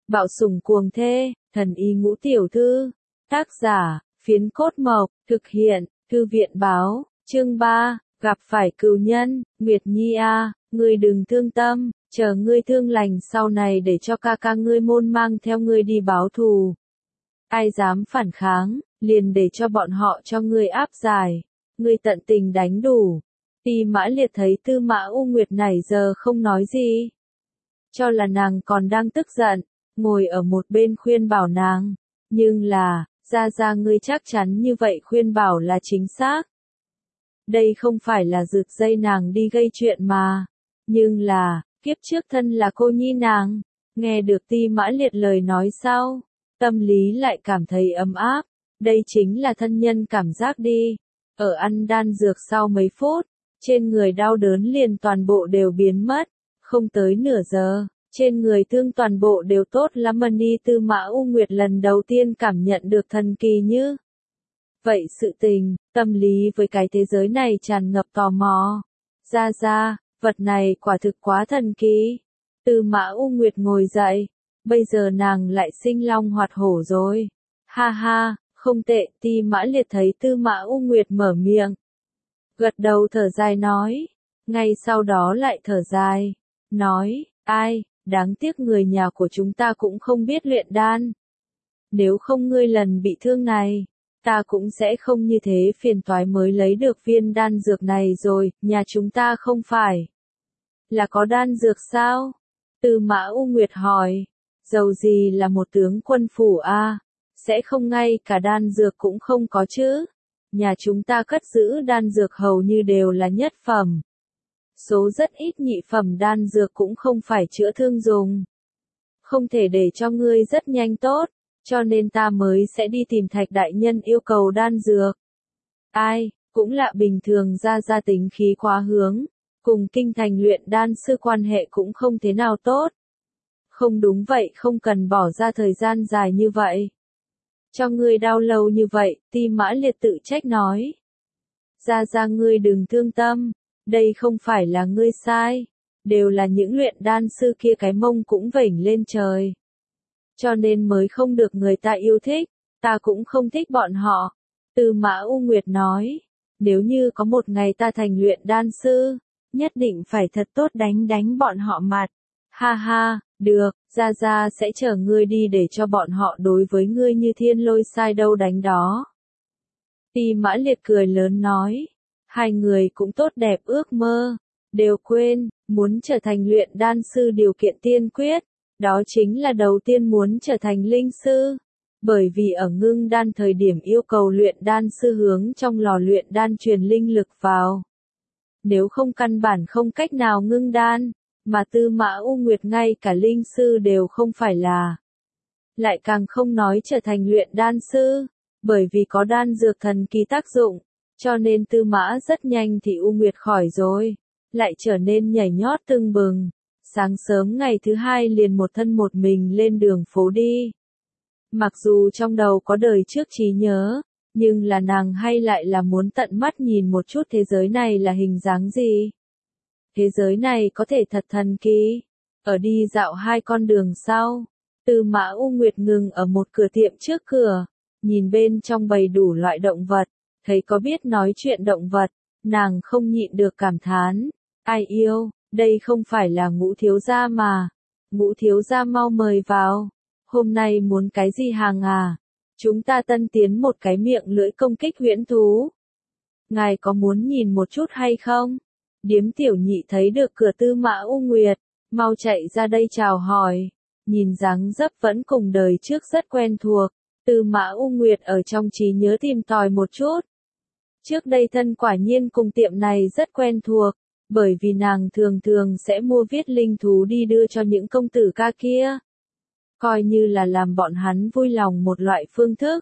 Bạo sủng cuồng thê, thần y ngũ tiểu thư. Tác giả, Phiến Cốt Mộc, thực hiện, Thư viện báo, chương 3, gặp phải cừu nhân, Nguyệt Nhi a, ngươi đừng thương tâm, chờ ngươi thương lành sau này để cho ca ca ngươi môn mang theo ngươi đi báo thù. Ai dám phản kháng, liền để cho bọn họ cho ngươi áp giải, ngươi tận tình đánh đủ. Ti Mã Liệt thấy Tư Mã U Nguyệt nãy giờ không nói gì, cho là nàng còn đang tức giận, ngồi ở một bên khuyên bảo nàng, nhưng là, ra ngươi chắc chắn như vậy khuyên bảo là chính xác. Đây không phải là rực dây nàng đi gây chuyện mà, nhưng là, kiếp trước thân là cô nhi nàng, nghe được Ti Mã Liệt lời nói sau, tâm lý lại cảm thấy ấm áp, đây chính là thân nhân cảm giác đi. Ở ăn đan dược sau mấy phút, trên người đau đớn liền toàn bộ đều biến mất, không tới nửa giờ, trên người thương toàn bộ đều tốt lắm. Ni Tư Mã U Nguyệt lần đầu tiên cảm nhận được thần kỳ như vậy sự tình, tâm lý với cái thế giới này tràn ngập tò mò. Ra, vật này quả thực quá thần kỳ. Tư Mã U Nguyệt ngồi dậy, bây giờ nàng lại sinh long hoạt hổ rồi. Ha ha, không tệ. Ti Mã Liệt thấy Tư Mã U Nguyệt mở miệng, gật đầu thở dài nói, ngay sau đó lại thở dài, nói, ai, đáng tiếc người nhà của chúng ta cũng không biết luyện đan. Nếu không ngươi lần bị thương này, ta cũng sẽ không như thế phiền toái mới lấy được viên đan dược này rồi. Nhà chúng ta không phải là có đan dược sao? Tư Mã U Nguyệt hỏi, dầu gì là một tướng quân phủ a, sẽ không ngay cả đan dược cũng không có chứ? Nhà chúng ta cất giữ đan dược hầu như đều là nhất phẩm. Số rất ít nhị phẩm đan dược cũng không phải chữa thương dùng. Không thể để cho ngươi rất nhanh tốt, cho nên ta mới sẽ đi tìm Thạch đại nhân yêu cầu đan dược. Ai, cũng lạ, bình thường ra tính khí quá hướng, cùng kinh thành luyện đan sư quan hệ cũng không thế nào tốt. Không đúng vậy, không cần bỏ ra thời gian dài như vậy. Cho ngươi đau lâu như vậy. Ti Mã Liệt tự trách nói. Ra ngươi đừng thương tâm, đây không phải là ngươi sai, đều là những luyện đan sư kia cái mông cũng vểnh lên trời. Cho nên mới không được người ta yêu thích, ta cũng không thích bọn họ. Tư Mã U Nguyệt nói, nếu như có một ngày ta thành luyện đan sư, nhất định phải thật tốt đánh bọn họ mặt. Ha ha, được, ra sẽ chở ngươi đi để cho bọn họ đối với ngươi như thiên lôi sai đâu đánh đó. Ti Mã Liệt cười lớn nói, hai người cũng tốt đẹp ước mơ, đều quên, muốn trở thành luyện đan sư điều kiện tiên quyết, đó chính là đầu tiên muốn trở thành linh sư. Bởi vì ở ngưng đan thời điểm yêu cầu luyện đan sư hướng trong lò luyện đan truyền linh lực vào. Nếu không căn bản không cách nào ngưng đan, mà Tư Mã U Nguyệt ngay cả linh sư đều không phải là. Lại càng không nói trở thành luyện đan sư, bởi vì có đan dược thần kỳ tác dụng, cho nên Tư Mã rất nhanh thì U Nguyệt khỏi rồi, lại trở nên nhảy nhót tưng bừng. Sáng sớm ngày thứ hai liền một thân một mình lên đường phố đi. Mặc dù trong đầu có đời trước trí nhớ, nhưng là nàng hay lại là muốn tận mắt nhìn một chút thế giới này là hình dáng gì. Thế giới này có thể thật thần kỳ. Ở đi dạo hai con đường sau, Tư Mã U Nguyệt ngừng ở một cửa tiệm trước cửa, nhìn bên trong bày đủ loại động vật, thấy có biết nói chuyện động vật, nàng không nhịn được cảm thán, ai yêu, đây không phải là Ngũ thiếu gia mà. Ngũ thiếu gia mau mời vào, hôm nay muốn cái gì hàng à? Chúng ta tân tiến một cái miệng lưỡi công kích huyễn thú. Ngài có muốn nhìn một chút hay không? Điếm tiểu nhị thấy được cửa Tư Mã U Nguyệt, mau chạy ra đây chào hỏi, nhìn dáng dấp vẫn cùng đời trước rất quen thuộc. Tư Mã U Nguyệt ở trong trí nhớ tìm tòi một chút. Trước đây thân quả nhiên cùng tiệm này rất quen thuộc, bởi vì nàng thường sẽ mua viết linh thú đi đưa cho những công tử ca kia. Coi như là làm bọn hắn vui lòng một loại phương thức.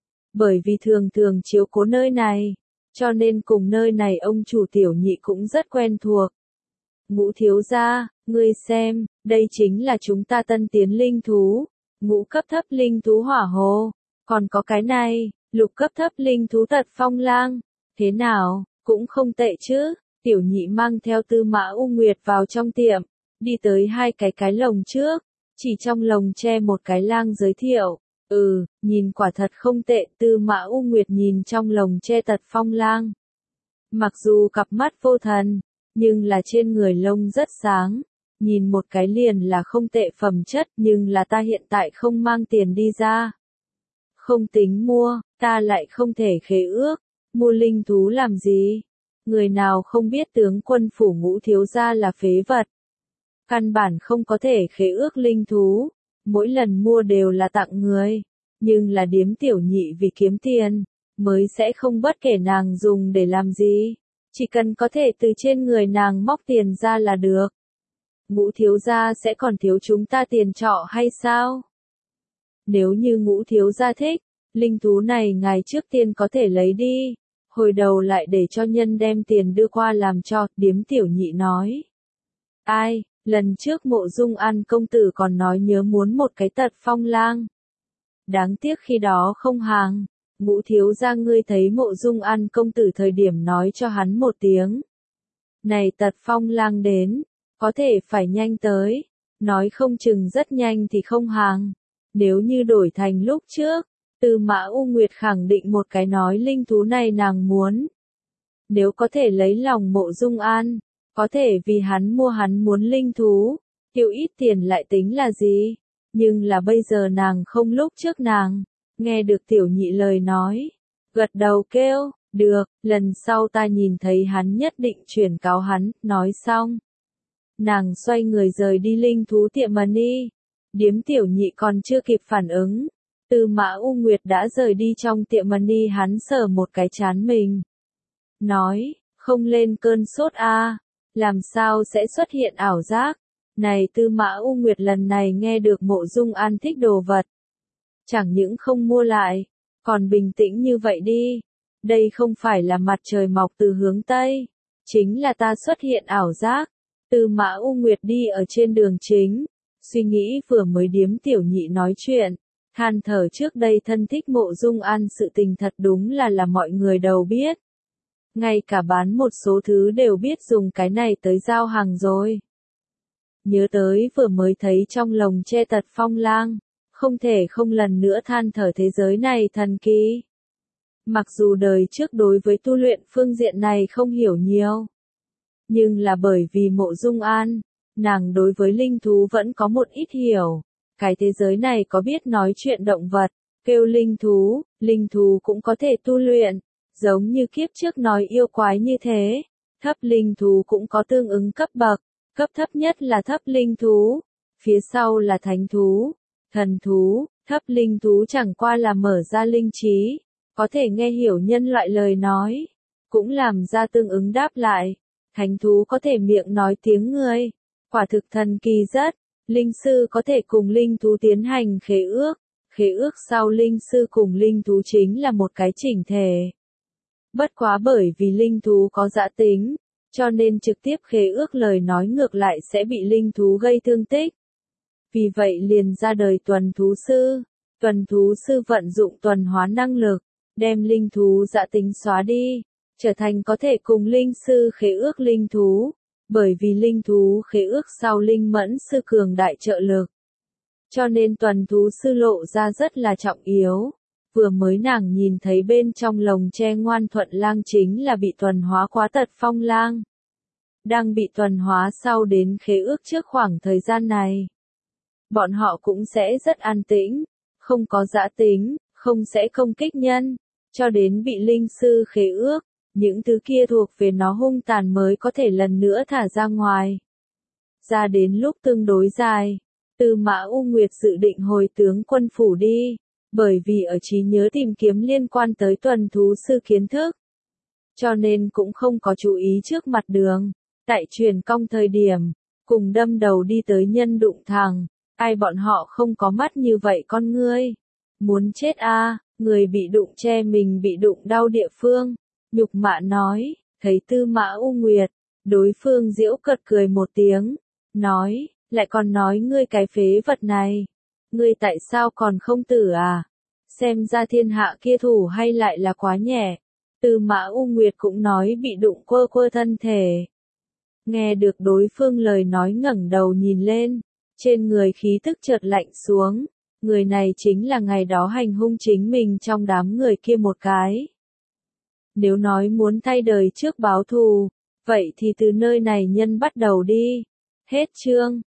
Bởi vì thường chiếu cố nơi này, cho nên cùng nơi này ông chủ tiểu nhị cũng rất quen thuộc. Ngũ thiếu gia, ngươi xem, đây chính là chúng ta tân tiến linh thú, ngũ cấp thấp linh thú hỏa hồ, còn có cái này, lục cấp thấp linh thú tật phong lang, thế nào, cũng không tệ chứ. Tiểu nhị mang theo Tư Mã U Nguyệt vào trong tiệm, đi tới hai cái lồng trước, Chỉ trong lồng tre một cái lang giới thiệu. Nhìn quả thật không tệ. Tư Mã U Nguyệt nhìn trong lồng tre Tật Phong lang. Mặc dù cặp mắt vô thần, nhưng là trên người lông rất sáng. Nhìn một cái liền là không tệ phẩm chất, nhưng là ta hiện tại không mang tiền đi ra. Không tính mua, ta lại không thể khế ước. Mua linh thú làm gì? Người nào không biết tướng quân phủ Ngũ thiếu gia là phế vật. Căn bản không có thể khế ước linh thú. Mỗi lần mua đều là tặng người. Nhưng là Điếm tiểu nhị vì kiếm tiền, mới sẽ không bất kể nàng dùng để làm gì. Chỉ cần có thể từ trên người nàng móc tiền ra là được. Ngũ thiếu gia sẽ còn thiếu chúng ta tiền trọ hay sao? Nếu như Ngũ thiếu gia thích, linh thú này ngài trước tiên có thể lấy đi. Hồi đầu lại để cho nhân đem tiền đưa qua làm cho. Điếm tiểu nhị nói. Ai, lần trước Mộ Dung An công tử còn nói nhớ muốn một cái Tật Phong lang. Đáng tiếc khi đó không hàng. Ngũ thiếu gia ngươi thấy Mộ Dung An công tử thời điểm nói cho hắn một tiếng. Này Tật Phong lang đến, có thể phải nhanh tới. Nói không chừng rất nhanh thì không hàng. Nếu như đổi thành lúc trước, Tư Mã U Nguyệt khẳng định một cái nói linh thú này nàng muốn. Nếu có thể lấy lòng Mộ Dung An, có thể vì hắn mua hắn muốn linh thú, tiêu ít tiền lại tính là gì? Nhưng là bây giờ nàng không lúc trước nàng, nghe được tiểu nhị lời nói, gật đầu kêu, được, lần sau ta nhìn thấy hắn nhất định chuyển cáo hắn, nói xong. Nàng xoay người rời đi linh thú tiệm Mani, Điếm tiểu nhị còn chưa kịp phản ứng. Tư Mã U Nguyệt đã rời đi trong tiệm Mani hắn sờ một cái trán mình. Nói, không lên cơn sốt a, làm sao sẽ xuất hiện ảo giác? Này Tư Mã U Nguyệt lần này nghe được Mộ Dung An thích đồ vật. Chẳng những không mua lại, còn bình tĩnh như vậy đi. Đây không phải là mặt trời mọc từ hướng Tây. Chính là ta xuất hiện ảo giác. Tư Mã U Nguyệt đi ở trên đường chính. Suy nghĩ vừa mới Điếm tiểu nhị nói chuyện. Than thở trước đây thân thích Mộ Dung An sự tình thật đúng là mọi người đều biết. Ngay cả bán một số thứ đều biết dùng cái này tới giao hàng rồi. Nhớ tới vừa mới thấy trong lồng tre Tật Phong lang, không thể không lần nữa than thở thế giới này thần kỳ. Mặc dù đời trước đối với tu luyện phương diện này không hiểu nhiều, nhưng là bởi vì Mộ Dung An, nàng đối với linh thú vẫn có một ít hiểu. Cái thế giới này có biết nói chuyện động vật, kêu linh thú cũng có thể tu luyện, giống như kiếp trước nói yêu quái như thế. Thấp linh thú cũng có tương ứng cấp bậc, cấp thấp nhất là thấp linh thú, phía sau là thánh thú, thần thú, thấp linh thú chẳng qua là mở ra linh trí, có thể nghe hiểu nhân loại lời nói, cũng làm ra tương ứng đáp lại. Thánh thú có thể miệng nói tiếng người, quả thực thần kỳ rất. Linh sư có thể cùng linh thú tiến hành khế ước sau linh sư cùng linh thú chính là một cái chỉnh thể. Bất quá bởi vì linh thú có dã tính, cho nên trực tiếp khế ước lời nói ngược lại sẽ bị linh thú gây thương tích. Vì vậy liền ra đời tuần thú sư vận dụng tuần hóa năng lực, đem linh thú dã tính xóa đi, trở thành có thể cùng linh sư khế ước linh thú. Bởi vì linh thú khế ước sau linh mẫn sư cường đại trợ lực. Cho nên tuần thú sư lộ ra rất là trọng yếu. Vừa mới nàng nhìn thấy bên trong lồng tre Ngoan Thuận lang chính là bị tuần hóa quá Tật Phong lang. Đang bị tuần hóa sau đến khế ước trước khoảng thời gian này. Bọn họ cũng sẽ rất an tĩnh, không có dã tính, không sẽ công kích nhân, cho đến bị linh sư khế ước. Những thứ kia thuộc về nó hung tàn mới có thể lần nữa thả ra ngoài. Ra đến lúc tương đối dài, Tư Mã U Nguyệt dự định hồi tướng quân phủ đi, bởi vì ở trí nhớ tìm kiếm liên quan tới tuần thú sư kiến thức. Cho nên cũng không có chú ý trước mặt đường, tại truyền cong thời điểm, cùng đâm đầu đi tới nhân đụng thẳng, ai bọn họ không có mắt như vậy con ngươi. Muốn chết a, người bị đụng che mình bị đụng đau địa phương. Nhục mạ nói, thấy Tư Mã U Nguyệt, đối phương giễu cợt cười một tiếng, nói, lại còn nói ngươi cái phế vật này, ngươi tại sao còn không tử à? Xem ra thiên hạ kia thủ hay lại là quá nhẹ. Tư Mã U Nguyệt cũng nói bị đụng quơ thân thể. Nghe được đối phương lời nói ngẩng đầu nhìn lên, Trên người khí tức chợt lạnh xuống, người này chính là ngày đó hành hung chính mình trong đám người kia một cái. Nếu nói muốn thay đời trước báo thù, vậy thì từ nơi này nhân bắt đầu đi. Hết chương.